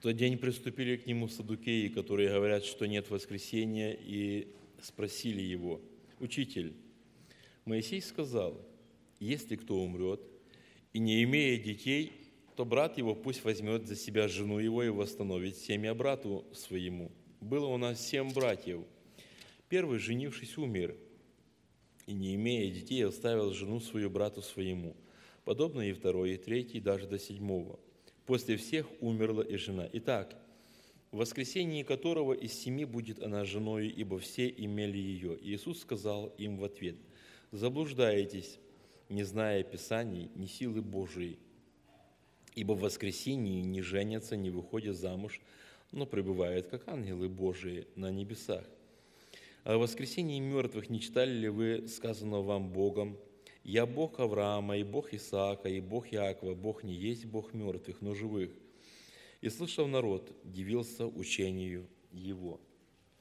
В тот день приступили к нему саддукеи, которые говорят, что нет воскресения, и спросили его: «Учитель, Моисей сказал, если кто умрет и не имея детей, то брат его пусть возьмет за себя жену его и восстановит семя брату своему. Было у нас 7 братьев. Первый, женившись, умер, и, не имея детей, оставил жену свою брату своему. Подобно и второй, и третий, даже до 7. После всех умерла и жена. Итак, в воскресении которого из 7 будет она женою, ибо все имели ее». Иисус сказал им в ответ: «Заблуждаетесь, не зная Писаний, ни силы Божией. Ибо в воскресении не женятся, не выходят замуж, но пребывают, как ангелы Божии, на небесах. А в воскресении мертвых не читали ли вы сказанного вам Богом: «Я Бог Авраама, и Бог Исаака, и Бог Иакова, Бог не есть Бог мертвых, но живых»?» И, слышав народ, дивился учению его.